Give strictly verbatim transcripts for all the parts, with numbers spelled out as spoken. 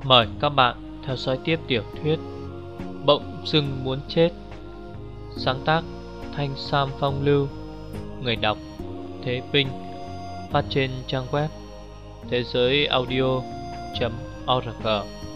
Mời các bạn theo dõi tiếp tiểu thuyết Bỗng dưng muốn chết. Sáng tác Thanh Sam Phong Lưu. Người đọc Thế Vinh. Phát trên trang web thế giới audio chấm org.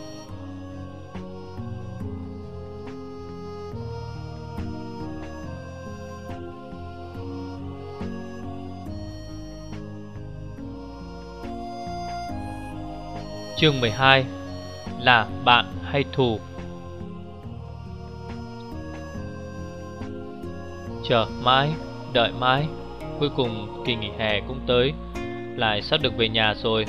Chương mười hai. Là bạn hay thù? Chờ mãi, đợi mãi, cuối cùng kỳ nghỉ hè cũng tới, lại sắp được về nhà rồi.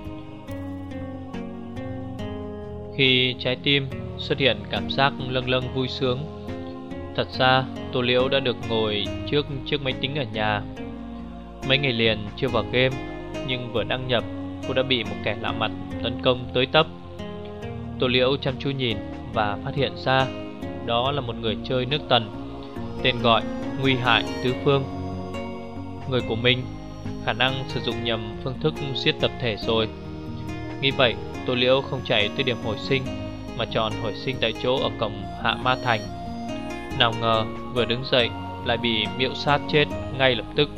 Khi trái tim xuất hiện cảm giác lâng lâng vui sướng. Thật ra Tô Liễu đã được ngồi trước chiếc máy tính ở nhà. Mấy ngày liền chưa vào game, nhưng vừa đăng nhập cô đã bị một kẻ lạ mặt tấn công tới tấp. Tô Liễu chăm chú nhìn và phát hiện ra đó là một người chơi nước Tần, tên gọi Nguy Hại Tứ Phương. Người của mình khả năng sử dụng nhầm phương thức giết tập thể rồi. Nghĩ vậy, Tô Liễu không chạy tới điểm hồi sinh mà chọn hồi sinh tại chỗ ở cổng Hạ Ma Thành. Nào ngờ vừa đứng dậy lại bị miệu sát chết ngay lập tức.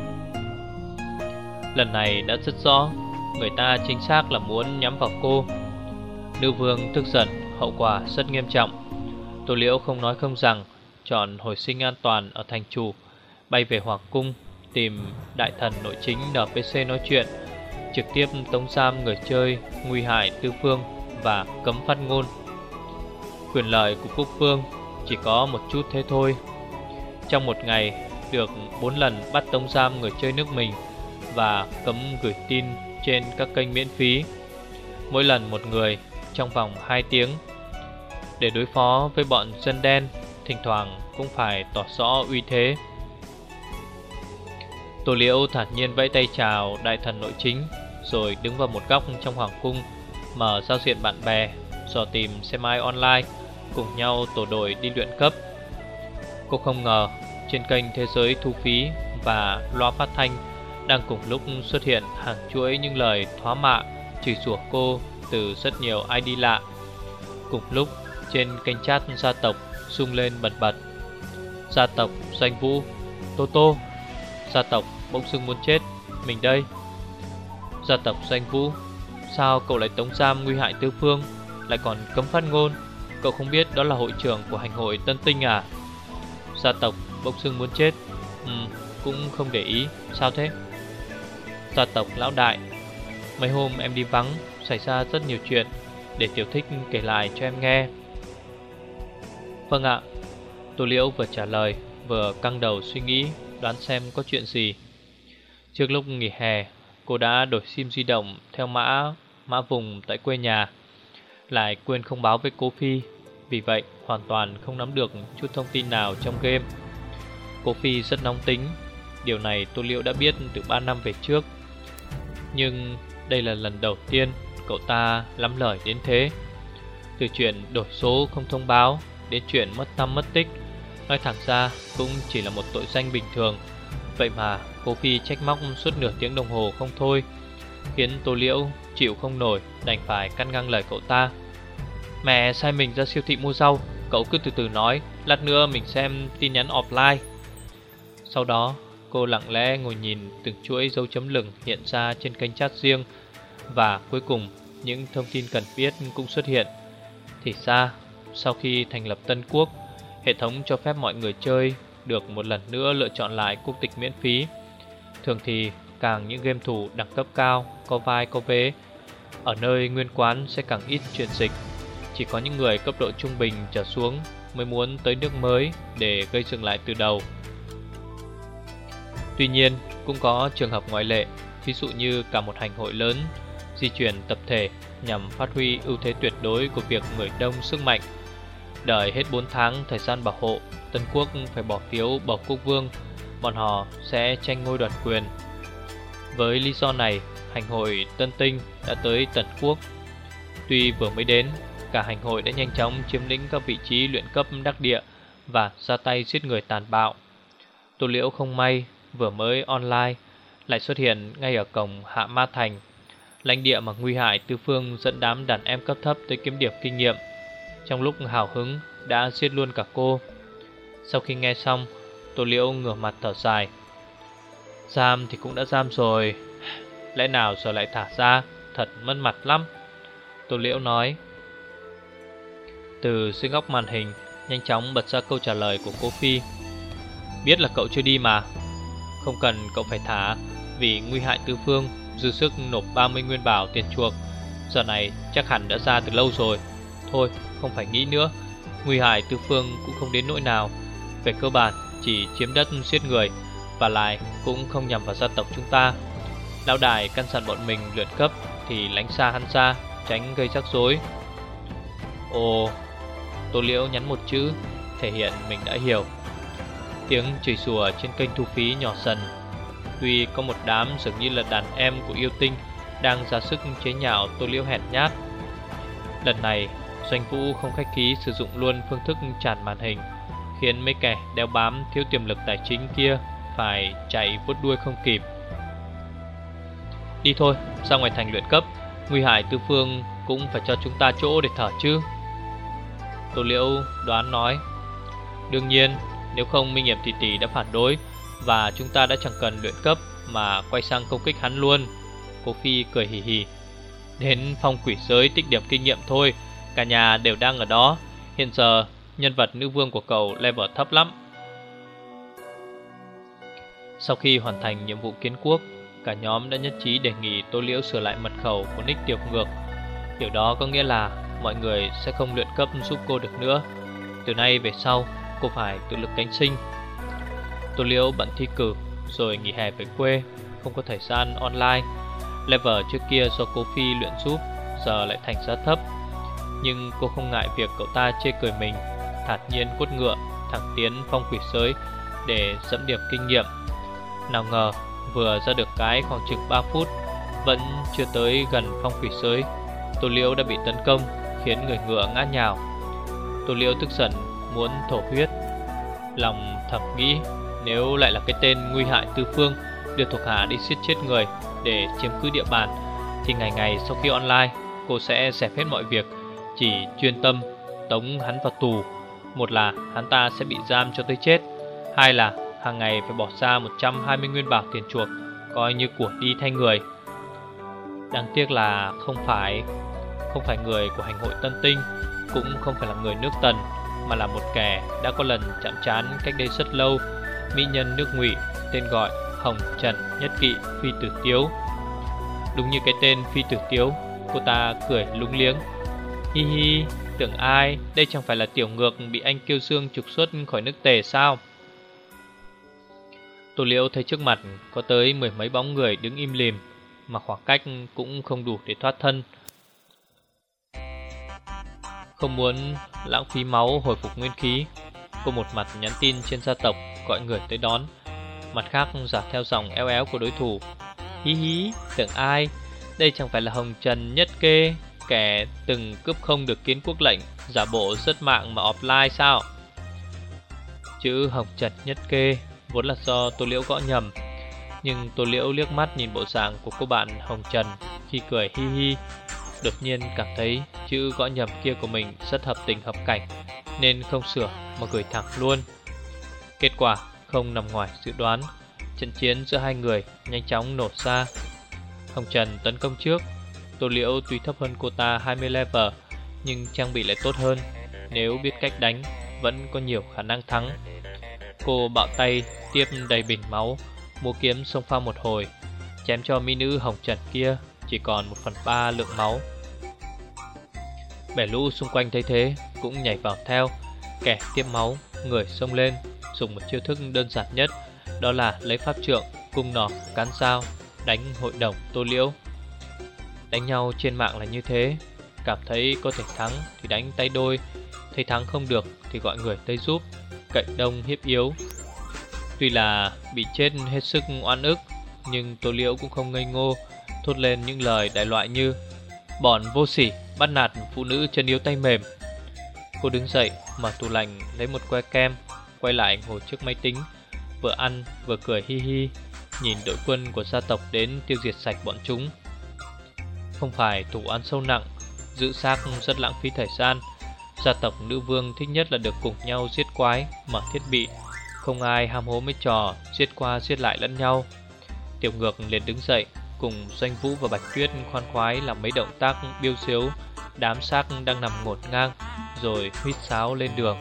Lần này đã rất rõ, người ta chính xác là muốn nhắm vào cô. Nữ vương tức giận, hậu quả rất nghiêm trọng. Tô Liễu không nói không rằng chọn hồi sinh an toàn ở thành chủ, bay về Hoàng cung tìm đại thần nội chính en pê xê nói chuyện, trực tiếp tống giam người chơi Nguy Hại Tứ Phương và cấm phát ngôn. Quyền lợi của quốc vương chỉ có một chút thế thôi. Trong một ngày được bốn lần bắt tống giam người chơi nước mình và cấm gửi tin trên các kênh miễn phí, mỗi lần một người trong vòng hai tiếng. Để đối phó với bọn dân đen, thỉnh thoảng cũng phải tỏ rõ uy thế. Tô Liễu thản nhiên vẫy tay chào đại thần nội chính, rồi đứng vào một góc trong hoàng cung, mở giao diện bạn bè, dò tìm xem ai online, cùng nhau tổ đội đi luyện cấp. Cô không ngờ trên kênh thế giới thu phí và loa phát thanh đang cùng lúc xuất hiện hàng chuỗi những lời thoá mạ, chửi rủa cô từ rất nhiều i đê lạ. Cùng lúc trên kênh chat gia tộc rung lên bật bật: gia tộc Doanh Vũ, Tô Tô. Gia tộc bỗng dưng muốn chết, mình đây. Gia tộc Doanh Vũ, sao cậu lại tống giam Nguy Hại Tứ Phương, lại còn cấm phát ngôn? Cậu không biết đó là hội trưởng của hành hội Tân Tinh à? Gia tộc bỗng dưng muốn chết, Ừ, cũng không để ý, sao thế? Gia tộc lão đại, mấy hôm em đi vắng, xảy ra rất nhiều chuyện, để Tiểu Thích kể lại cho em nghe. Vâng ạ. Tô Liễu vừa trả lời vừa căng đầu suy nghĩ đoán xem có chuyện gì. Trước lúc nghỉ hè, cô đã đổi sim di động theo mã mã vùng tại quê nhà, lại quên không báo với cô Phi, vì vậy hoàn toàn không nắm được chút thông tin nào trong game. Cô Phi rất nóng tính, điều này Tô Liễu đã biết từ ba năm về trước, nhưng đây là lần đầu tiên cậu ta lắm lời đến thế. Từ chuyện đổi số không thông báo đến chuyện mất tăm mất tích, nói thẳng ra cũng chỉ là một tội danh bình thường. Vậy mà cô Phi trách móc suốt nửa tiếng đồng hồ không thôi, khiến Tô Liễu chịu không nổi, đành phải cắt ngang lời cậu ta. Mẹ sai mình ra siêu thị mua rau, cậu cứ từ từ nói, lát nữa mình xem tin nhắn offline. Sau đó cô lặng lẽ ngồi nhìn từng chuỗi dấu chấm lửng hiện ra trên kênh chat riêng, và cuối cùng những thông tin cần biết cũng xuất hiện. Thì ra sau khi thành lập Tân Quốc, hệ thống cho phép mọi người chơi được một lần nữa lựa chọn lại quốc tịch miễn phí. Thường thì càng những game thủ đẳng cấp cao, có vai có vế, ở nơi nguyên quán sẽ càng ít chuyển dịch. Chỉ có những người cấp độ trung bình trở xuống mới muốn tới nước mới để gây dựng lại từ đầu. Tuy nhiên cũng có trường hợp ngoại lệ, ví dụ như cả một hành hội lớn di chuyển tập thể nhằm phát huy ưu thế tuyệt đối của việc người đông sức mạnh. Đợi hết bốn tháng thời gian bảo hộ, Tân Quốc phải bỏ phiếu bầu quốc vương, bọn họ sẽ tranh ngôi đoạt quyền. Với lý do này, hành hội Tân Tinh đã tới Tần Quốc. Tuy vừa mới đến, cả hành hội đã nhanh chóng chiếm lĩnh các vị trí luyện cấp đắc địa và ra tay giết người tàn bạo. Tô Liễu không may vừa mới online lại xuất hiện ngay ở cổng Hạ Ma Thành, lãnh địa mà Nguy Hại Tư Phương dẫn đám đàn em cấp thấp tới kiếm điểm kinh nghiệm. Trong lúc hào hứng đã giết luôn cả cô. Sau khi nghe xong, Tô Liễu ngửa mặt thở dài. Giam thì cũng đã giam rồi, lẽ nào giờ lại thả ra, thật mất mặt lắm, Tô Liễu nói. Từ dưới góc màn hình nhanh chóng bật ra câu trả lời của cô Phi. Biết là cậu chưa đi mà. Không cần cậu phải thả, vì Nguy Hại Tư Phương dư sức nộp ba mươi nguyên bảo tiền chuộc. Giờ này chắc hẳn đã ra từ lâu rồi. Thôi không phải nghĩ nữa, Nguy Hại Tư Phương cũng không đến nỗi nào. Về cơ bản chỉ chiếm đất giết người, và lại cũng không nhằm vào gia tộc chúng ta. Lão đại căn dặn bọn mình luyện cấp thì lánh xa hắn ra, tránh gây rắc rối. Ồ, Tô Liễu nhắn một chữ, thể hiện mình đã hiểu. Tiếng chửi rủa trên kênh thu phí nhỏ dần. Tuy có một đám dường như là đàn em của yêu tinh đang ra sức chế nhạo Tô Liễu hèn nhát. Lần này Doanh Vũ không khách khí sử dụng luôn phương thức tràn màn hình, khiến mấy kẻ đeo bám thiếu tiềm lực tài chính kia phải chạy vuốt đuôi không kịp. Đi thôi, ra ngoài thành luyện cấp, Nguy Hại Tư Phương cũng phải cho chúng ta chỗ để thở chứ, Tô Liễu đoán nói. Đương nhiên, nếu không Minh Hiểm tỷ tỷ đã phản đối, và chúng ta đã chẳng cần luyện cấp mà quay sang công kích hắn luôn, cô Phi cười hì hì. Đến phong quỷ giới tích điểm kinh nghiệm thôi, cả nhà đều đang ở đó. Hiện giờ nhân vật nữ vương của cậu level thấp lắm. Sau khi hoàn thành nhiệm vụ kiến quốc, cả nhóm đã nhất trí đề nghị Tô Liễu sửa lại mật khẩu của nick tiểu ngược. Điều đó có nghĩa là mọi người sẽ không luyện cấp giúp cô được nữa. Từ nay về sau, cô phải tự lực cánh sinh. Tô Liễu bận thi cử rồi nghỉ hè về quê, không có thời gian online. Level trước kia do cô Phi luyện giúp, giờ lại thành giá thấp. Nhưng cô không ngại việc cậu ta chê cười mình, thản nhiên quất ngựa thẳng tiến phong quỷ giới để dẫm điểm kinh nghiệm. Nào ngờ vừa ra được cái khoảng chừng ba phút, vẫn chưa tới gần phong quỷ giới, Tô Liễu đã bị tấn công, khiến người ngựa ngã nhào. Tô Liễu tức giận muốn thổ huyết, lòng thầm nghĩ nếu lại là cái tên Nguy Hại Tư Phương đưa thuộc hạ đi giết chết người để chiếm cứ địa bàn, thì ngày ngày sau khi online cô sẽ dẹp hết mọi việc, chỉ chuyên tâm tống hắn vào tù. Một là hắn ta sẽ bị giam cho tới chết, hai là hàng ngày phải bỏ ra một trăm hai mươi nguyên bảo tiền chuộc, coi như của đi thay người. Đáng tiếc là không phải Không phải người của hành hội Tân Tinh, cũng không phải là người nước Tần, mà là một kẻ đã có lần chạm trán cách đây rất lâu, mỹ nhân nước Ngụy tên gọi Hồng Trần Nhất Kỵ Phi Tử Tiếu. Đúng như cái tên Phi Tử Tiếu, cô ta cười lúng liếng. Hi hi, tưởng ai, đây chẳng phải là tiểu ngược bị anh Kiêu Dương trục xuất khỏi nước Tề sao? Tô Liễu thấy trước mặt có tới mười mấy bóng người đứng im lìm, mà khoảng cách cũng không đủ để thoát thân. Không muốn lãng phí máu hồi phục nguyên khí, cô một mặt nhắn tin trên gia tộc gọi người tới đón, mặt khác giả theo giọng éo éo của đối thủ. Hí hí, tưởng ai, đây chẳng phải là Hồng Trần Nhất Kê, kẻ từng cướp không được kiến quốc lệnh, giả bộ rất mạng mà offline sao? Chữ Hồng Trần Nhất Kê vốn là do Tô Liễu gõ nhầm, nhưng Tô Liễu liếc mắt nhìn bộ dạng của cô bạn Hồng Trần khi cười hi hi, đột nhiên cảm thấy chữ gõ nhầm kia của mình rất hợp tình hợp cảnh, nên không sửa mà gửi thẳng luôn. Kết quả không nằm ngoài dự đoán, trận chiến giữa hai người nhanh chóng nổ ra. Hồng Trần tấn công trước. Tô Liễu tuy thấp hơn cô ta hai mươi level, nhưng trang bị lại tốt hơn, nếu biết cách đánh vẫn có nhiều khả năng thắng. Cô bạo tay tiếp đầy bình máu, múa kiếm xông pha một hồi, chém cho mỹ nữ Hồng Trần kia chỉ còn một phần ba lượng máu. Bẻ lũ xung quanh thấy thế cũng nhảy vào theo, kẻ tiếp máu, người xông lên, dùng một chiêu thức đơn giản nhất, đó là lấy pháp trượng, cung nỏ, cán dao đánh hội đồng Tô Liễu. Đánh nhau trên mạng là như thế, cảm thấy có thể thắng thì đánh tay đôi, thấy thắng không được thì gọi người tới giúp, cậy đông hiếp yếu. Tuy là bị chết hết sức oan ức, nhưng Tô Liễu cũng không ngây ngô, thốt lên những lời đại loại như bọn vô sỉ bắt nạt phụ nữ chân yếu tay mềm. Cô đứng dậy mở tủ lạnh lấy một que kem, quay lại ngồi trước máy tính, vừa ăn vừa cười hi hi, nhìn đội quân của gia tộc đến tiêu diệt sạch bọn chúng. Không phải thủ oán sâu nặng, giữ xác rất lãng phí thời gian. Gia tộc nữ vương thích nhất là được cùng nhau giết quái, mở thiết bị. Không ai ham hố mấy trò giết qua giết lại lẫn nhau. Tiểu Ngược liền đứng dậy, cùng Doanh Vũ và Bạch Tuyết khoan khoái làm mấy động tác biêu xếu đám xác đang nằm ngổn ngang, rồi huýt sáo lên đường.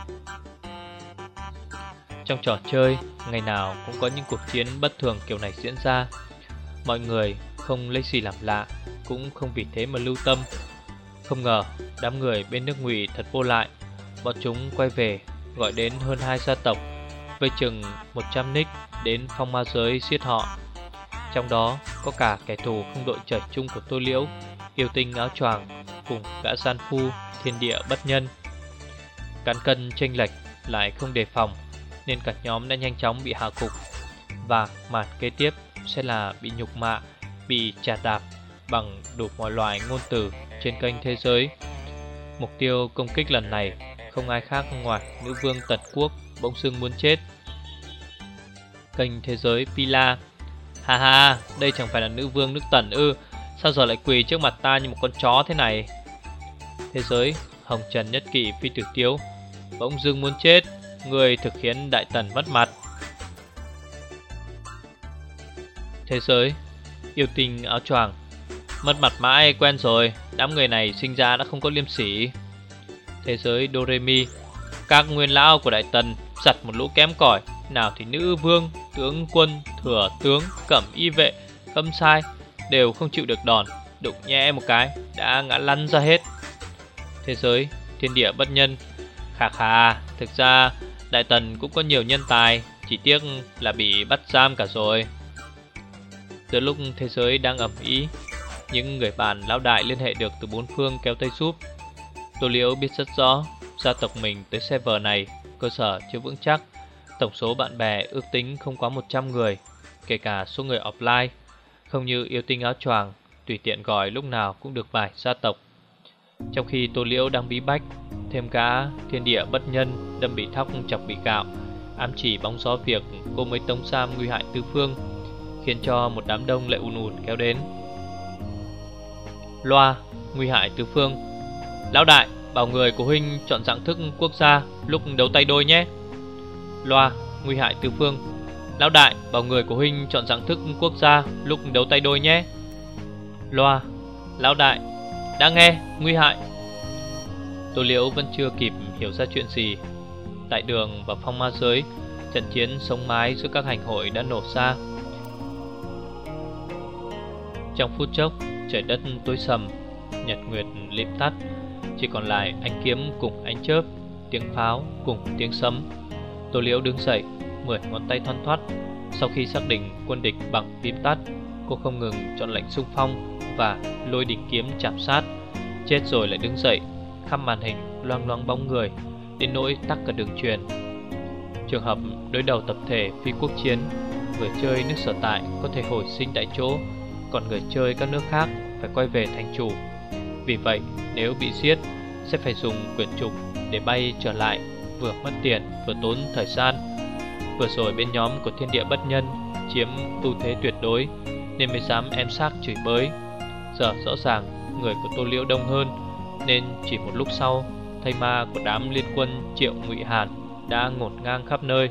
Trong trò chơi, ngày nào cũng có những cuộc chiến bất thường kiểu này diễn ra. Mọi người không lấy gì làm lạ, cũng không vì thế mà lưu tâm. Không ngờ đám người bên nước Ngụy thật vô lại. Bọn chúng quay về gọi đến hơn hai gia tộc, với chừng một trăm nick đến phong ma giới giết họ. Trong đó có cả kẻ thù không đội trời chung của Tô Liễu, yêu tinh áo choàng cùng gã gian phu thiên địa bất nhân. Cán cân chênh lệch lại không đề phòng, nên cả nhóm đã nhanh chóng bị hạ gục. Và màn kế tiếp sẽ là bị nhục mạ, bị chà đạp bằng đủ mọi loại ngôn từ trên kênh thế giới. Mục tiêu công kích lần này không ai khác ngoài nữ vương Tần Quốc bỗng dưng muốn chết. Kênh thế giới Pila: ha ha, đây chẳng phải là nữ vương nước Tần ư? Sao giờ lại quỳ trước mặt ta như một con chó thế này? Thế giới Hồng Trần Nhất Kỵ Phi Tử Tiếu: bỗng dưng muốn chết, người thực khiến Đại Tần mất mặt. Thế giới Yêu Tinh Áo Choàng: mất mặt mãi quen rồi, đám người này sinh ra đã không có liêm sỉ. Thế giới Doremi: các nguyên lão của Đại Tần giặt một lũ kém cỏi, nào thì nữ vương, tướng quân, thừa tướng, cẩm y vệ, khâm sai đều không chịu được đòn, đụng nhẹ một cái đã ngã lăn ra hết. Thế giới Thiên Địa Bất Nhân: khà khà, thực ra Đại Tần cũng có nhiều nhân tài, chỉ tiếc là bị bắt giam cả rồi. Giữa lúc thế giới đang ầm ĩ, những người bạn lão đại liên hệ được từ bốn phương kéo tay giúp. Tô Liễu biết rất rõ gia tộc mình tới server này cơ sở chưa vững chắc, tổng số bạn bè ước tính không quá một trăm người, kể cả số người offline. Không như Yêu Tinh Áo Choàng tùy tiện gọi lúc nào cũng được vài gia tộc. Trong khi Tô Liễu đang bí bách, thêm cả Thiên Địa Bất Nhân đâm bị thóc chọc bị gạo, ám chỉ bóng gió việc cô mới tống giam nguy hại tứ phương, khiến cho một đám đông lại ùn ùn kéo đến. Loa: nguy hại tứ phương: lão đại, bảo người của huynh chọn dạng thức quốc gia lúc đấu tay đôi nhé. Loa: nguy hại tứ phương: lão đại, bảo người của huynh chọn dạng thức quốc gia lúc đấu tay đôi nhé. Loa: lão đại, đã nghe, nguy hại. Tô Liễu vẫn chưa kịp hiểu ra chuyện gì. Tại đường và phong ma giới, trận chiến sống mái giữa các hành hội đã nổ ra. Trong phút chốc, trời đất tối sầm, nhật nguyệt lịm tắt, chỉ còn lại ánh kiếm cùng ánh chớp, tiếng pháo cùng tiếng sấm. Tô Liễu đứng dậy, mười ngón tay thoăn thoắt. Sau khi xác định quân địch bằng phím tắt, cô không ngừng chọn lệnh xung phong và lôi đỉnh kiếm chạm sát. Chết rồi lại đứng dậy, khắp màn hình loang loáng bóng người, đến nỗi tắc cả đường truyền. Trường hợp đối đầu tập thể phi quốc chiến, người chơi nước sở tại có thể hồi sinh tại chỗ, còn người chơi các nước khác phải quay về thành chủ. Vì vậy nếu bị giết sẽ phải dùng quyển trục để bay trở lại, vừa mất tiền vừa tốn thời gian. Vừa rồi bên nhóm của Thiên Địa Bất Nhân chiếm ưu thế tuyệt đối nên mới dám em xác chửi bới. Giờ rõ ràng người của Tô Liễu đông hơn, nên chỉ một lúc sau, thây ma của đám liên quân Triệu Ngụy Hàn đã ngổn ngang khắp nơi.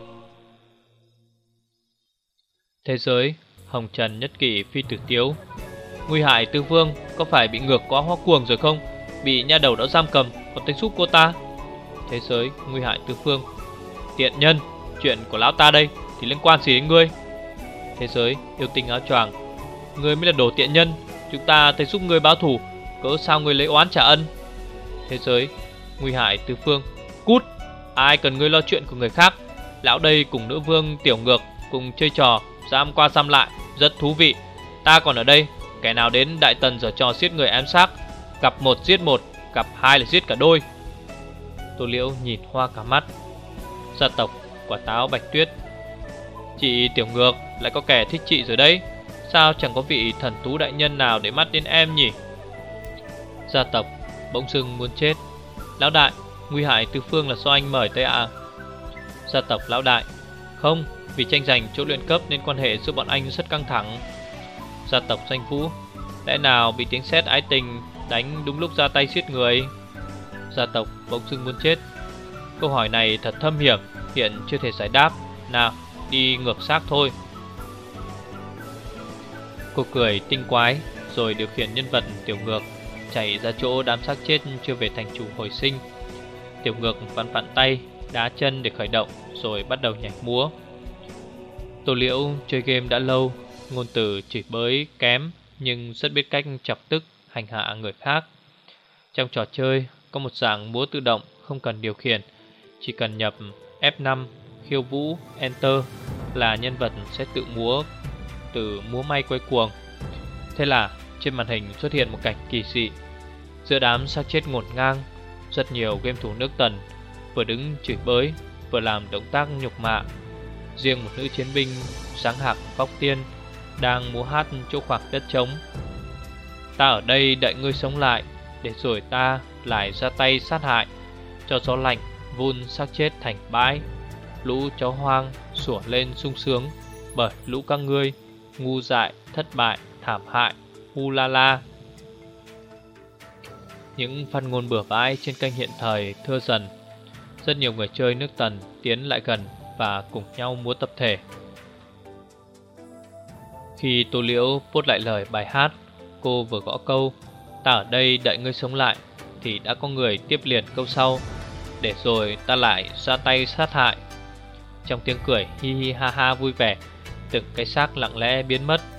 Thế giới Hồng Trần Nhất Kỵ Phi Tử Tiếu: nguy hại tứ phương, có phải bị ngược quá hóa cuồng rồi không? Bị nha đầu đã giam cầm, còn tay giúp cô ta. Thế giới Nguy hại tứ phương: tiện nhân, chuyện của lão ta đây thì liên quan gì đến ngươi? Thế giới Yêu Tinh Áo Choàng: ngươi mới là đồ tiện nhân, chúng ta thấy giúp ngươi báo thù, cớ sao ngươi lấy oán trả ân? Thế giới Nguy hại tứ phương: cút, ai cần ngươi lo chuyện của người khác. Lão đây cùng nữ vương Tiểu Ngược cùng chơi trò giam qua giam lại, rất thú vị. Ta còn ở đây, kẻ nào đến Đại Tần giở trò giết người ám sát, gặp một giết một, gặp hai là giết cả đôi. Tô Liễu nhìn hoa cả mắt. Gia tộc Quả Táo Bạch Tuyết: chị Tiểu Ngược lại có kẻ thích chị rồi đấy, sao chẳng có vị thần tú đại nhân nào để mắt đến em nhỉ? Gia tộc Bỗng dưng muốn chết: lão đại, nguy hại tứ phương là do anh mời tới ạ. À? Gia tộc Lão đại: không, vì tranh giành chỗ luyện cấp nên quan hệ giữa bọn anh rất căng thẳng. Gia tộc Danh Vũ: Lẽ nào bị tiếng sét ái tình đánh đúng lúc ra tay giết người? Gia tộc bỗng dưng muốn chết. Câu hỏi này thật thâm hiểm, hiện chưa thể giải đáp. Nào, đi ngược xác thôi. Cô cười tinh quái, rồi điều khiển nhân vật Tiểu Ngược chạy ra chỗ đám xác chết chưa về thành chủ hồi sinh. Tiểu Ngược vặn vặn tay, đá chân để khởi động, rồi bắt đầu nhảy múa. Tô Liễu chơi game đã lâu, ngôn từ chửi bới kém, nhưng rất biết cách chọc tức hành hạ người khác. Trong trò chơi có một dạng múa tự động không cần điều khiển, chỉ cần nhập F năm, khiêu vũ, Enter là nhân vật sẽ tự múa, từ múa may quay cuồng. Thế là trên màn hình xuất hiện một cảnh kỳ dị. Giữa đám xác chết ngổn ngang, rất nhiều game thủ nước Tần vừa đứng chửi bới, vừa làm động tác nhục mạ. Riêng một nữ chiến binh sáng hạc vóc tiên đang múa hát chỗ khoảng đất trống. Ta ở đây đợi ngươi sống lại, để rồi ta lại ra tay sát hại, cho gió lạnh vun xác chết thành bãi. Lũ chó hoang sủa lên sung sướng, bởi lũ các ngươi ngu dại, thất bại, thảm hại, u la la. Những phát ngôn bừa bãi trên kênh hiện thời thưa dần. Rất nhiều người chơi nước Tần tiến lại gần và cùng nhau múa tập thể. Khi Tô Liễu post lại lời bài hát, cô vừa gõ câu "Ta ở đây đợi ngươi sống lại" thì đã có người tiếp liền câu sau "Để rồi ta lại ra tay sát hại". Trong tiếng cười hi hi ha ha vui vẻ, từng cái xác lặng lẽ biến mất.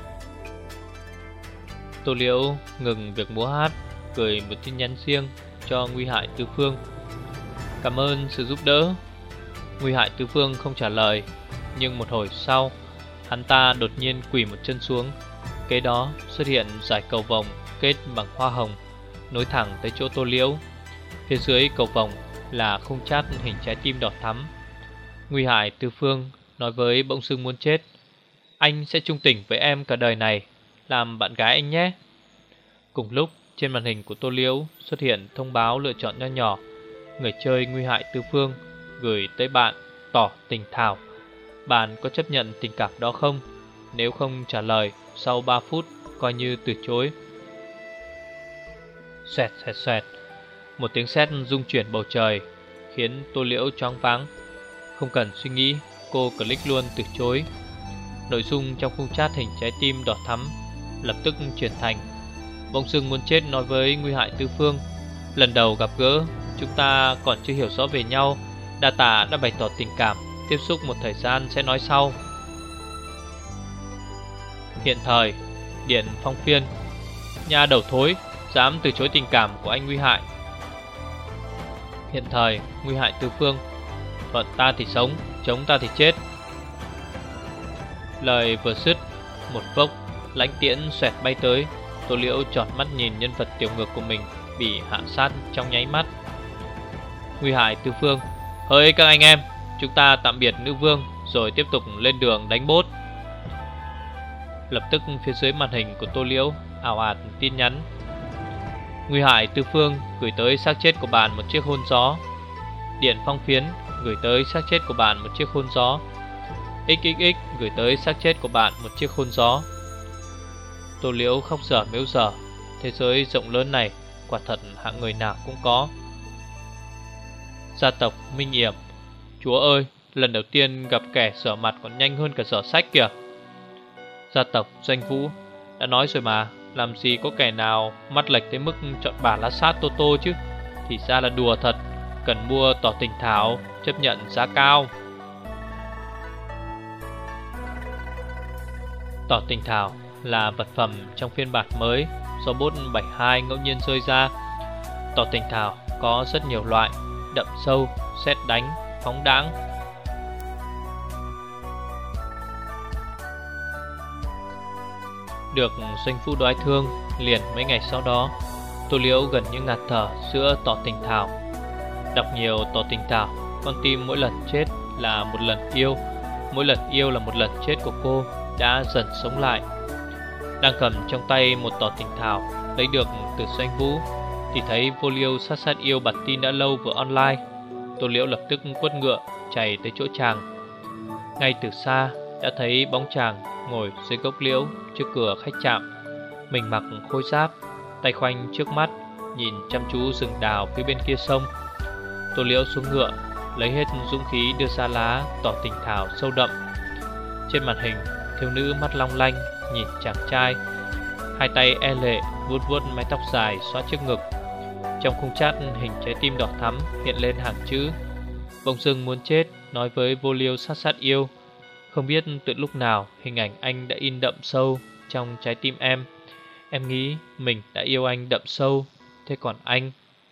Tô Liễu ngừng việc múa hát, gửi một tin nhắn riêng cho Nguy Hại Tứ Phương: "Cảm ơn sự giúp đỡ." Nguy Hại Tứ Phương không trả lời, nhưng một hồi sau, hắn ta đột nhiên quỳ một chân xuống. Kế đó xuất hiện dải cầu vồng kết bằng hoa hồng nối thẳng tới chỗ Tô Liễu. Phía dưới cầu vồng là khung chát hình trái tim đỏ thắm. Nguy Hại Tứ Phương nói với bỗng dưng muốn chết: "Anh sẽ trung tình với em cả đời này, làm bạn gái anh nhé." Cùng lúc trên màn hình của Tô Liễu xuất hiện thông báo lựa chọn nho nhỏ. Người chơi Nguy Hại Tứ Phương gửi tới bạn tỏ tình thảo. Bạn có chấp nhận tình cảm đó không? Nếu không trả lời sau ba phút coi như từ chối. Xoẹt xoẹt xoẹt, một tiếng sét rung chuyển bầu trời khiến Tô Liễu choáng váng. Không cần suy nghĩ, cô click luôn từ chối. Nội dung trong khung chat hình trái tim đỏ thắm lập tức chuyển thành: "Bỗng dưng muốn chết nói với Nguy Hại Tứ Phương, lần đầu gặp gỡ chúng ta còn chưa hiểu rõ về nhau, đa tạ đã bày tỏ tình cảm, tiếp xúc một thời gian sẽ nói sau." Hiện thời Điện Phong Phiên: "Nhà đầu thối, dám từ chối tình cảm của anh Nguy Hại." Hiện thời Nguy Hại Tứ Phương: "Thuận ta thì sống, chống ta thì chết." Lời vừa dứt, một vốc lãnh tiễn xoẹt bay tới. Tô Liễu tròn mắt nhìn nhân vật Tiểu Ngược của mình bị hạ sát trong nháy mắt. Nguy Hại Tứ Phương: "Hỡi các anh em, chúng ta tạm biệt nữ vương rồi tiếp tục lên đường đánh bốt." Lập tức phía dưới màn hình của Tô Liễu ảo ạt tin nhắn: "Nguy Hại Tứ Phương gửi tới xác chết của bạn một chiếc hôn gió." Điện Phong Phiến gửi tới xác chết của bạn một chiếc hôn gió. ích ích ích gửi tới xác chết của bạn một chiếc hôn gió. Tô Liễu khóc dở mếu dở. Thế giới rộng lớn này quả thật hạng người nào cũng có. Gia tộc Minh Yểm: "Chúa ơi, lần đầu tiên gặp kẻ dở mặt còn nhanh hơn cả dở sách kìa." Gia tộc Doanh Vũ: "Đã nói rồi mà, làm gì có kẻ nào mắt lệch tới mức chọn bà lá sát Tô Tô chứ. Thì ra là đùa thật, cần mua tỏ tình thảo, chấp nhận giá cao." Tỏ tình thảo là vật phẩm trong phiên bản mới do bot bảy mươi hai ngẫu nhiên rơi ra. Tỏ tình thảo có rất nhiều loại: đậm sâu, sét đánh, phóng đãng. Được Doanh Phu đoái thương, liền mấy ngày sau đó, Tô Liễu gần như ngạt thở giữa tỏ tình thảo. Đọc nhiều tỏ tình thảo, con tim mỗi lần chết là một lần yêu, mỗi lần yêu là một lần chết của cô đã dần sống lại. Đang cầm trong tay một tỏ tình thảo lấy được từ Doanh Vũ thì thấy Vô Liêu sát sát yêu bản tin đã lâu vừa online. Tô Liễu lập tức quất ngựa chạy tới chỗ chàng. Ngay từ xa đã thấy bóng chàng ngồi dưới gốc liễu trước cửa khách trạm. Mình mặc khôi giáp, tay khoanh trước mắt, nhìn chăm chú rừng đào phía bên kia sông. Tô Liễu xuống ngựa, lấy hết dũng khí đưa ra lá tỏ tình thảo sâu đậm. Trên màn hình, thiếu nữ mắt long lanh nhìn chàng trai, hai tay e lệ vuốt vuốt mái tóc dài xõa trước ngực. Trong khung chat hình trái tim đỏ thắm hiện lên hàng chữ: bỗng dưng muốn chết, nói với vô liêu sát sát yêu. Không biết từ lúc nào hình ảnh anh đã in đậm sâu trong trái tim em. Em nghĩ mình đã yêu anh đậm sâu. Thế còn anh?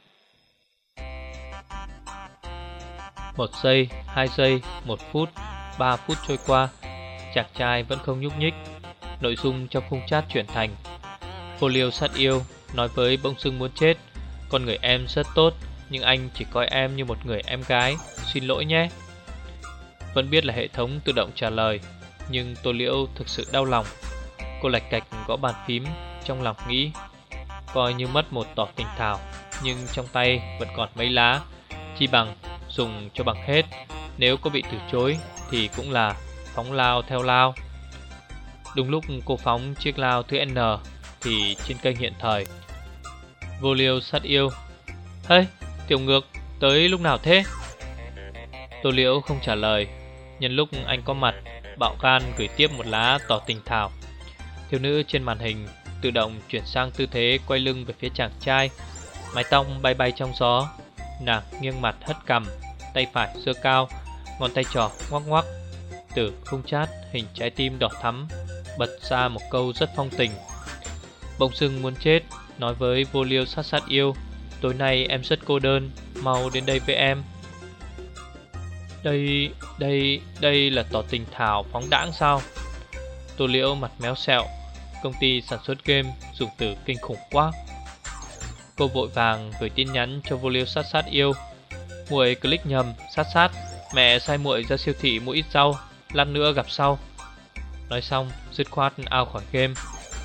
Một giây, hai giây, một phút, ba phút trôi qua, chàng trai vẫn không nhúc nhích. Nội dung trong khung chat chuyển thành: vô liêu sát yêu nói với bỗng dưng muốn chết, con người em rất tốt, nhưng anh chỉ coi em như một người em gái, xin lỗi nhé. Vẫn biết là hệ thống tự động trả lời, nhưng Tô Liễu thực sự đau lòng. Cô lạch cạch gõ bàn phím, trong lòng nghĩ: coi như mất một tỏ tình thảo, nhưng trong tay vẫn còn mấy lá, chi bằng dùng cho bằng hết. Nếu có bị từ chối thì cũng là phóng lao theo lao. Đúng lúc cô phóng chiếc lao thứ N thì trên kênh hiện thời: vô liêu sát yêu. Hey, tiểu ngược, tới lúc nào thế? Tô Liễu không trả lời. Nhân lúc anh có mặt, bạo gan gửi tiếp một lá tỏ tình thảo. Thiếu nữ trên màn hình tự động chuyển sang tư thế quay lưng về phía chàng trai, mái tóc bay bay trong gió. Nàng nghiêng mặt hất cằm, tay phải giơ cao, ngón tay trỏ ngoắc ngoắc. Từ khung chat hình trái tim đỏ thắm bật ra một câu rất phong tình: bỗng dưng muốn chết, nói với vô liêu sát sát yêu, tối nay em rất cô đơn, mau đến đây với em. Đây, đây, đây là tỏ tình thảo phóng đãng sao? Tô Liễu mặt méo sẹo. Công ty sản xuất game dùng từ kinh khủng quá. Cô vội vàng gửi tin nhắn cho vô liêu sát sát yêu: muội click nhầm, sát sát, mẹ sai muội ra siêu thị mua ít rau, lát nữa gặp sau. Nói xong dứt khoát out khỏi game.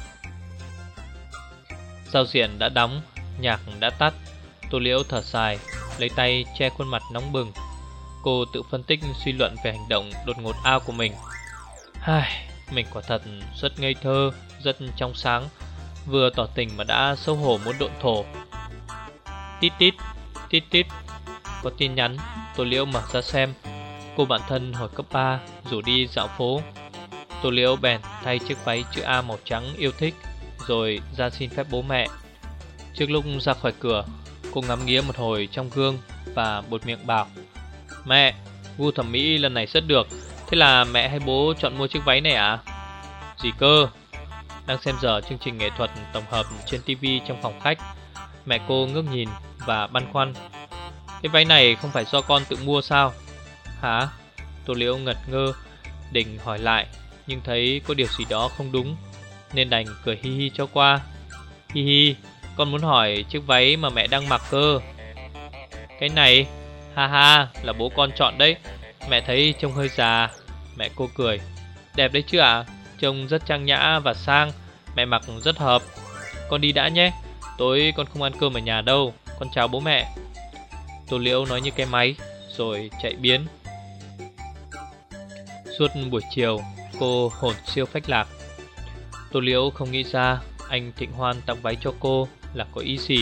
Giao diện đã đóng, nhạc đã tắt. Tô Liễu thở dài, lấy tay che khuôn mặt nóng bừng. Cô tự phân tích suy luận về hành động đột ngột ao của mình. Ai, mình quả thật rất ngây thơ, rất trong sáng, vừa tỏ tình mà đã xấu hổ muốn độn thổ. Tít tít, tít tít, có tin nhắn. Tô Liễu mở ra xem. Cô bạn thân hồi cấp ba rủ đi dạo phố. Tô Liễu bèn thay chiếc váy chữ A màu trắng yêu thích, rồi ra xin phép bố mẹ. Trước lúc ra khỏi cửa, cô ngắm nghía một hồi trong gương và buột miệng bảo: mẹ, gu thẩm mỹ lần này rất được. Thế là mẹ hay bố chọn mua chiếc váy này à? Gì cơ? Đang xem dở chương trình nghệ thuật tổng hợp trên tivi trong phòng khách, mẹ cô ngước nhìn và băn khoăn: cái váy này không phải do con tự mua sao? Hả? Tô Liễu ngật ngơ, định hỏi lại, nhưng thấy có điều gì đó không đúng, nên đành cười hi hi cho qua. Hi hi, con muốn hỏi chiếc váy mà mẹ đang mặc cơ. Cái này? Ha ha, là bố con chọn đấy. Mẹ thấy trông hơi già. Mẹ cô cười: đẹp đấy chứ ạ, à? Trông rất trang nhã và sang, mẹ mặc rất hợp. Con đi đã nhé, tối con không ăn cơm ở nhà đâu, con chào bố mẹ. Tô Liễu nói như cái máy, rồi chạy biến. Suốt buổi chiều, cô hồn siêu phách lạc. Tô Liễu không nghĩ ra anh Thịnh Hoan tặng váy cho cô là có ý gì.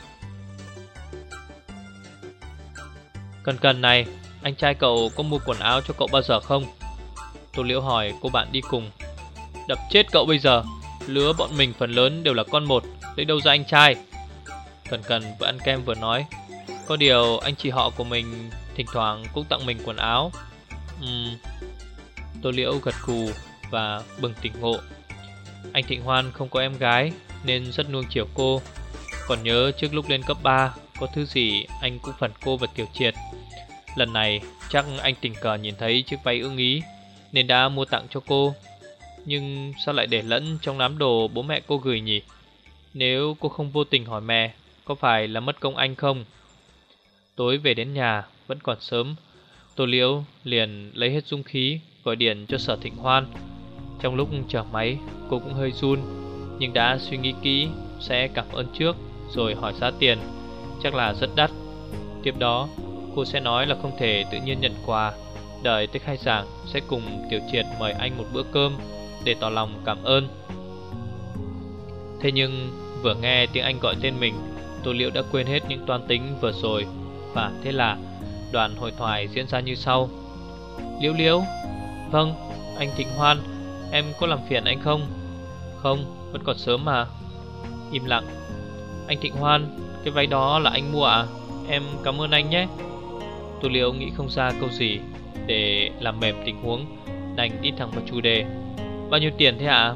Cần cần này, anh trai cậu có mua quần áo cho cậu bao giờ không? Tô Liễu hỏi cô bạn đi cùng. Đập chết cậu bây giờ, lứa bọn mình phần lớn đều là con một, lấy đâu ra anh trai. Cần cần vừa ăn kem vừa nói: có điều anh chị họ của mình thỉnh thoảng cũng tặng mình quần áo. Ừm. Tô Liễu gật gù và bừng tỉnh ngộ. Anh Thịnh Hoan không có em gái nên rất nuông chiều cô. Còn nhớ trước lúc lên cấp ba, có thứ gì anh cũng phần cô và Tiểu Triệt. Lần này chắc anh tình cờ nhìn thấy chiếc váy ưng ý nên đã mua tặng cho cô. Nhưng sao lại để lẫn trong đám đồ bố mẹ cô gửi nhỉ? Nếu cô không vô tình hỏi mẹ, có phải là mất công anh không? Tối về đến nhà vẫn còn sớm, Tô Liễu liền lấy hết dũng khí gọi điện cho Sở Thịnh Hoan. Trong lúc chờ máy, cô cũng hơi run, nhưng đã suy nghĩ kỹ sẽ cảm ơn trước rồi hỏi giá tiền, chắc là rất đắt. Tiếp đó cô sẽ nói là không thể tự nhiên nhận quà, đợi tới khai giảng sẽ cùng Tiểu Triệt mời anh một bữa cơm để tỏ lòng cảm ơn. Thế nhưng vừa nghe tiếng anh gọi tên mình, Tô Liễu đã quên hết những toan tính vừa rồi. Và thế là đoạn hội thoại diễn ra như sau. Liễu Liễu. Vâng, anh Thịnh Hoan. Em có làm phiền anh không? Không, vẫn còn sớm mà. Im lặng. Anh Thịnh Hoan, cái váy đó là anh mua à? Em cảm ơn anh nhé. Tô Liễu nghĩ không ra câu gì để làm mềm tình huống, đành đi thẳng vào chủ đề. Bao nhiêu tiền thế ạ?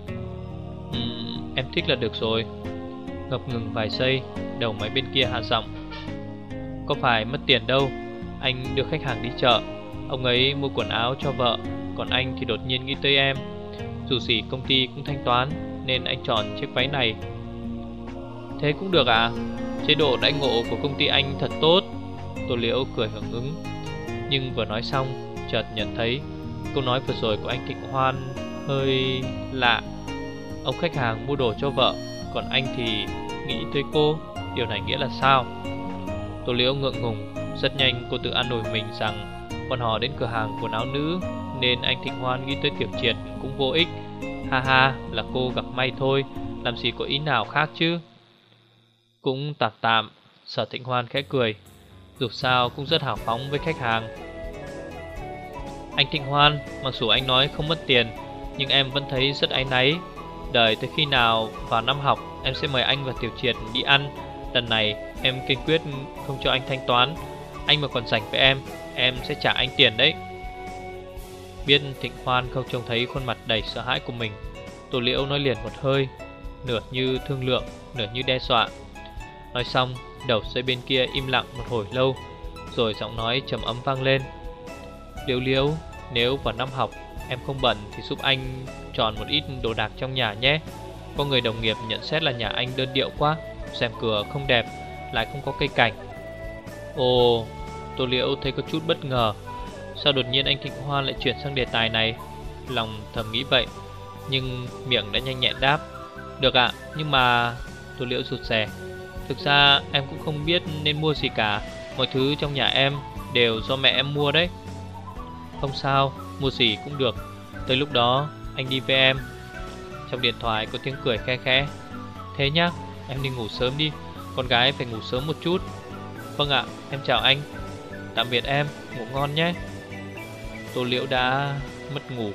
Uhm, em thích là được rồi. Ngập ngừng vài giây, đầu máy bên kia hạ giọng. Có phải mất tiền đâu. Anh đưa khách hàng đi chợ, ông ấy mua quần áo cho vợ, còn anh thì đột nhiên nghĩ tới em. Dù gì công ty cũng thanh toán, nên anh chọn chiếc váy này. Thế cũng được à? Chế độ đãi ngộ của công ty anh thật tốt. Tô Liễu cười hưởng ứng. Nhưng vừa nói xong, chợt nhận thấy câu nói vừa rồi của anh Thịnh Hoan hơi lạ. Ông khách hàng mua đồ cho vợ, còn anh thì nghĩ tới cô. Điều này nghĩa là sao? Tô Liễu ngượng ngùng. Rất nhanh cô tự an ủi mình rằng bọn họ đến cửa hàng quần áo nữ, nên anh Thịnh Hoan nghĩ tới Tiểu Triệt cũng vô ích. Ha ha, là cô gặp may thôi, làm gì có ý nào khác chứ. Cũng tạm tạm. Sở Thịnh Hoan khẽ cười. Dù sao cũng rất hào phóng với khách hàng. Anh Thịnh Hoan, mặc dù anh nói không mất tiền, nhưng em vẫn thấy rất áy náy. Đợi tới khi nào vào năm học, em sẽ mời anh và Tiểu Triệt đi ăn. Lần này em kiên quyết không cho anh thanh toán. Anh mà còn rảnh với em, em sẽ trả anh tiền đấy. Biết Thịnh Hoan không trông thấy khuôn mặt đầy sợ hãi của mình, Tô Liễu nói liền một hơi, nửa như thương lượng, nửa như đe dọa. Nói xong, đầu dây bên kia im lặng một hồi lâu, rồi giọng nói trầm ấm vang lên. Liễu Liễu, nếu vào năm học em không bận thì giúp anh chọn một ít đồ đạc trong nhà nhé. Có người đồng nghiệp nhận xét là nhà anh đơn điệu quá, rèm cửa không đẹp, lại không có cây cảnh. Ồ, Tô Liễu thấy có chút bất ngờ. Sao đột nhiên anh Thịnh Hoan lại chuyển sang đề tài này? Lòng thầm nghĩ vậy, nhưng miệng đã nhanh nhẹn đáp. Được ạ, nhưng mà... Tô Liễu rụt rè. Thực ra em cũng không biết nên mua gì cả. Mọi thứ trong nhà em đều do mẹ em mua đấy. Không sao, mua gì cũng được. Tới lúc đó anh đi với em. Trong điện thoại có tiếng cười khe khẽ. Thế nhá, em đi ngủ sớm đi. Con gái phải ngủ sớm một chút. Vâng ạ, em chào anh. Tạm biệt em, ngủ ngon nhé. Tô Liễu đã mất ngủ.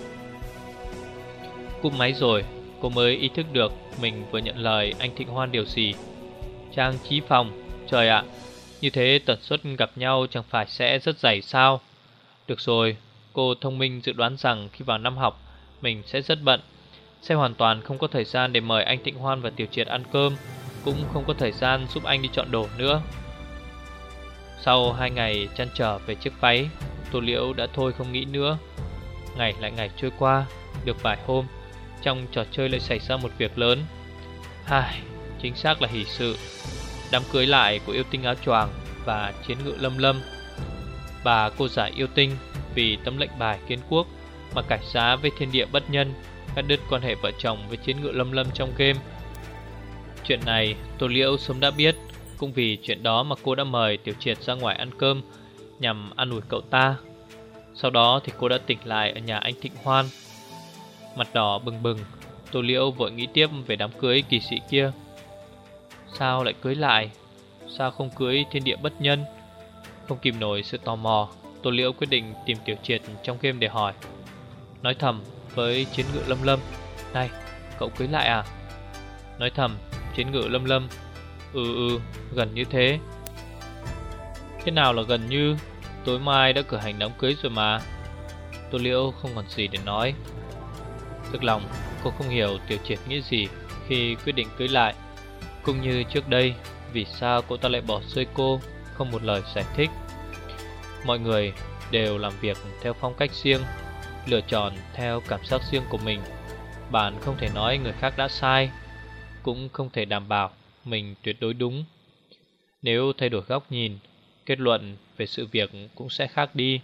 Cúp máy rồi, cô mới ý thức được mình vừa nhận lời anh Thịnh Hoan điều gì. Trang trí phòng. Trời ạ, như thế tần suất gặp nhau chẳng phải sẽ rất dày sao? Được rồi, cô thông minh dự đoán rằng khi vào năm học mình sẽ rất bận, sẽ hoàn toàn không có thời gian để mời anh Thịnh Hoan và Tiểu Triệt ăn cơm, cũng không có thời gian giúp anh đi chọn đồ nữa. Sau hai ngày trăn trở về chiếc váy, Tô Liễu đã thôi không nghĩ nữa. Ngày lại ngày trôi qua, được vài hôm, trong trò chơi lại xảy ra một việc lớn. Hai, chính xác là hỷ sự. Đám cưới lại của yêu tinh áo choàng và chiến ngự Lâm Lâm. Bà cô giải yêu tinh vì tấm lệnh bài kiến quốc mà cải giá với thiên địa bất nhân, cắt đứt quan hệ vợ chồng với chiến ngự Lâm Lâm trong game. Chuyện này Tô Liễu sớm đã biết. Cũng vì chuyện đó mà cô đã mời Tiểu Triệt ra ngoài ăn cơm, nhằm an ủi cậu ta. Sau đó thì cô đã tỉnh lại ở nhà anh Thịnh Hoan. Mặt đỏ bừng bừng, Tô Liễu vội nghĩ tiếp về đám cưới kỳ dị kia. Sao lại cưới lại? Sao không cưới thiên địa bất nhân? Không kìm nổi sự tò mò, Tô Liễu quyết định tìm Tiểu Triệt trong game để hỏi. Nói thầm với chiến ngự Lâm Lâm. Này, cậu cưới lại à? Nói thầm, chiến ngự Lâm Lâm. Ừ ừ, gần như thế. Thế nào là gần như? Tối mai đã cử hành đám cưới rồi mà. Tô Liễu không còn gì để nói. Thực lòng cô không hiểu Tiểu Triệt nghĩ gì khi quyết định cưới lại, cũng như trước đây vì sao cô ta lại bỏ rơi cô, không một lời giải thích. Mọi người đều làm việc theo phong cách riêng, lựa chọn theo cảm giác riêng của mình. Bạn không thể nói người khác đã sai, cũng không thể đảm bảo mình tuyệt đối đúng. Nếu thay đổi góc nhìn, kết luận về sự việc cũng sẽ khác đi.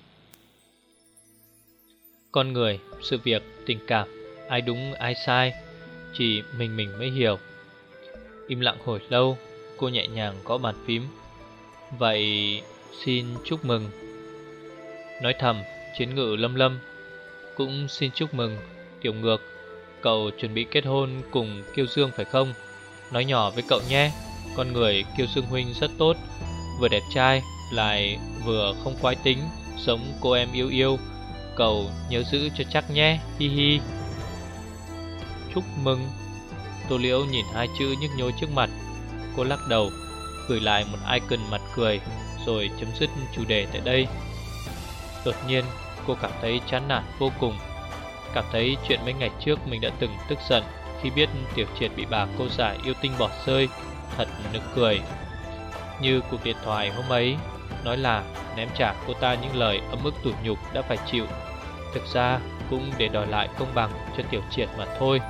Con người, sự việc, tình cảm, ai đúng ai sai, chỉ mình mình mới hiểu. Im lặng hồi lâu, cô nhẹ nhàng gõ bàn phím. Vậy xin chúc mừng. Nói thầm chiến ngự Lâm Lâm. Cũng xin chúc mừng Tiểu Ngược. cậu chuẩn bị kết hôn cùng Kiêu Dương phải không? Nói nhỏ với cậu nhé, con người Kiêu Dương huynh rất tốt, vừa đẹp trai lại vừa không quái tính, giống cô em yêu yêu. Cậu nhớ giữ cho chắc nhé, hi hi. Chúc mừng. Tô Liễu nhìn hai chữ nhức nhối trước mặt. Cô lắc đầu, gửi lại một icon mặt cười, rồi chấm dứt chủ đề tại đây. Đột nhiên cô cảm thấy chán nản vô cùng. Cảm thấy chuyện mấy ngày trước mình đã từng tức giận khi biết Tiểu Triệt bị bà cô giả yêu tinh bỏ rơi thật nực cười. Như cuộc điện thoại hôm ấy nói là ném trả cô ta những lời ấm ức tủi nhục đã phải chịu, thực ra cũng để đòi lại công bằng cho Tiểu Triệt mà thôi.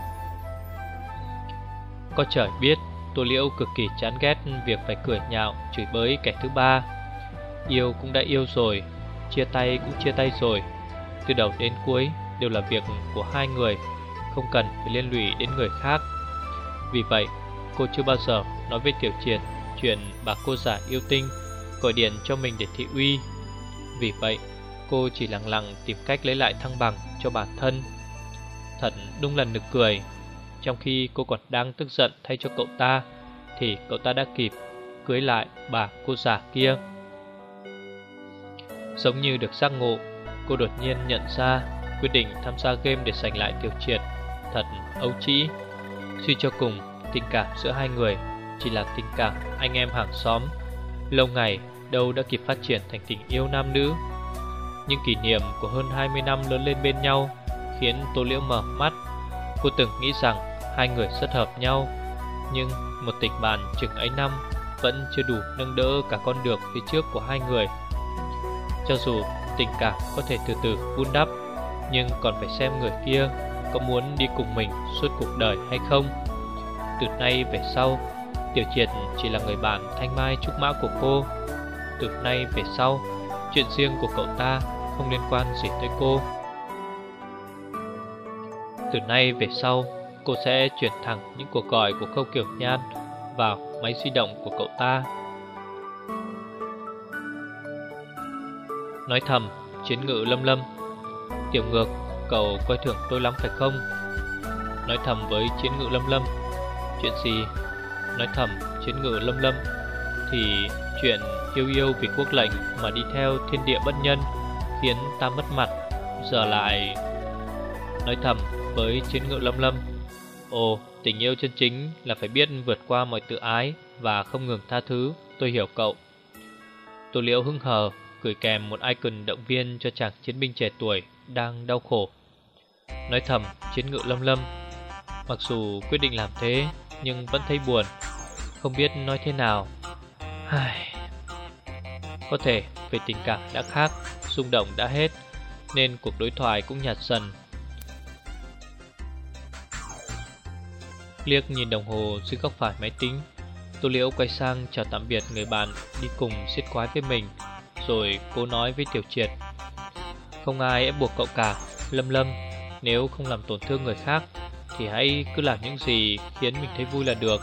Có trời biết, Tô Liễu cực kỳ chán ghét việc phải cười nhạo, chửi bới kẻ thứ ba. Yêu cũng đã yêu rồi, chia tay cũng chia tay rồi, từ đầu đến cuối đều là việc của hai người, không cần phải liên lụy đến người khác. Vì vậy, cô chưa bao giờ nói với Tiểu Triệt chuyện bà cô giả yêu tinh gọi điện cho mình để thị uy. Vì vậy, cô chỉ lặng lặng tìm cách lấy lại thăng bằng cho bản thân. Thật đúng là nực cười. Trong khi cô còn đang tức giận thay cho cậu ta, thì cậu ta đã kịp cưới lại bà cô giả kia. Giống như được giác ngộ, cô đột nhiên nhận ra quyết định tham gia game để giành lại Tiểu Triệt thật ấu trĩ. Suy cho cùng, tình cảm giữa hai người chỉ là tình cảm anh em hàng xóm, lâu ngày đâu đã kịp phát triển thành tình yêu nam nữ. Những kỷ niệm của hơn hai mươi năm lớn lên bên nhau khiến Tô Liễu mở mắt. Cô từng nghĩ rằng hai người rất hợp nhau, nhưng một tình bạn chừng ấy năm vẫn chưa đủ nâng đỡ cả con đường phía trước của hai người. Cho dù tình cảm có thể từ từ vun đắp, nhưng còn phải xem người kia có muốn đi cùng mình suốt cuộc đời hay không. Từ nay về sau, Tiểu Triệt chỉ là người bạn thanh mai trúc mã của cô. Từ nay về sau, chuyện riêng của cậu ta không liên quan gì tới cô. Từ nay về sau, cô sẽ chuyển thẳng những cuộc gọi của Khâu Kiểu Nhan vào máy di động của cậu ta. Nói thầm, Chiến Ngự Lâm Lâm: Tiểu Ngược, cậu coi thường tôi lắm phải không? Nói thầm với Chiến Ngự Lâm Lâm: Chuyện gì? Nói thầm Chiến Ngự Lâm Lâm: Thì chuyện yêu yêu vì quốc lệnh mà đi theo thiên địa bất nhân khiến ta mất mặt, giờ lại... Nói thầm với Chiến Ngự Lâm Lâm: Ồ, tình yêu chân chính là phải biết vượt qua mọi tự ái và không ngừng tha thứ, tôi hiểu cậu. Tô Liễu hứng hờ gửi kèm một icon động viên cho chàng chiến binh trẻ tuổi đang đau khổ. Nói thầm Chiến Ngự Lâm Lâm: Mặc dù quyết định làm thế nhưng vẫn thấy buồn, không biết nói thế nào. Ai... Có thể về tình cảm đã khác, xung động đã hết, nên cuộc đối thoại cũng nhạt dần. Liếc nhìn đồng hồ dưới góc phải máy tính, Tô Liễu quay sang chào tạm biệt người bạn đi cùng xiết quái với mình, rồi cô nói với Tiểu Triệt: Không ai ép buộc cậu cả, Lâm Lâm. Nếu không làm tổn thương người khác thì hãy cứ làm những gì khiến mình thấy vui là được.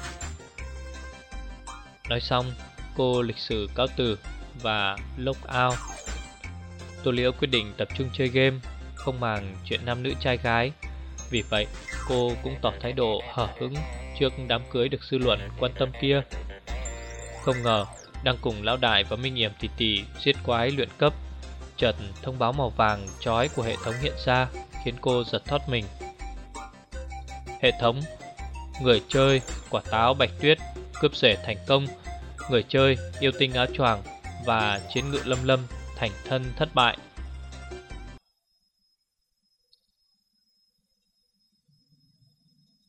Nói xong, cô lịch sự cáo từ và log out. Tô Liễu quyết định tập trung chơi game, không màng chuyện nam nữ trai gái. Vì vậy, cô cũng tỏ thái độ hở hững trước đám cưới được dư luận quan tâm kia. Không ngờ, đang cùng Lão Đại và Minh Yểm Tỷ Tỷ giết quái luyện cấp, chợt thông báo màu vàng chói của hệ thống hiện ra, khiến cô giật thót mình. Hệ thống: Người chơi Quả Táo Bạch Tuyết cướp rể thành công. Người chơi Yêu Tinh Áo Choàng và Chiến Ngự Lâm Lâm thành thân thất bại.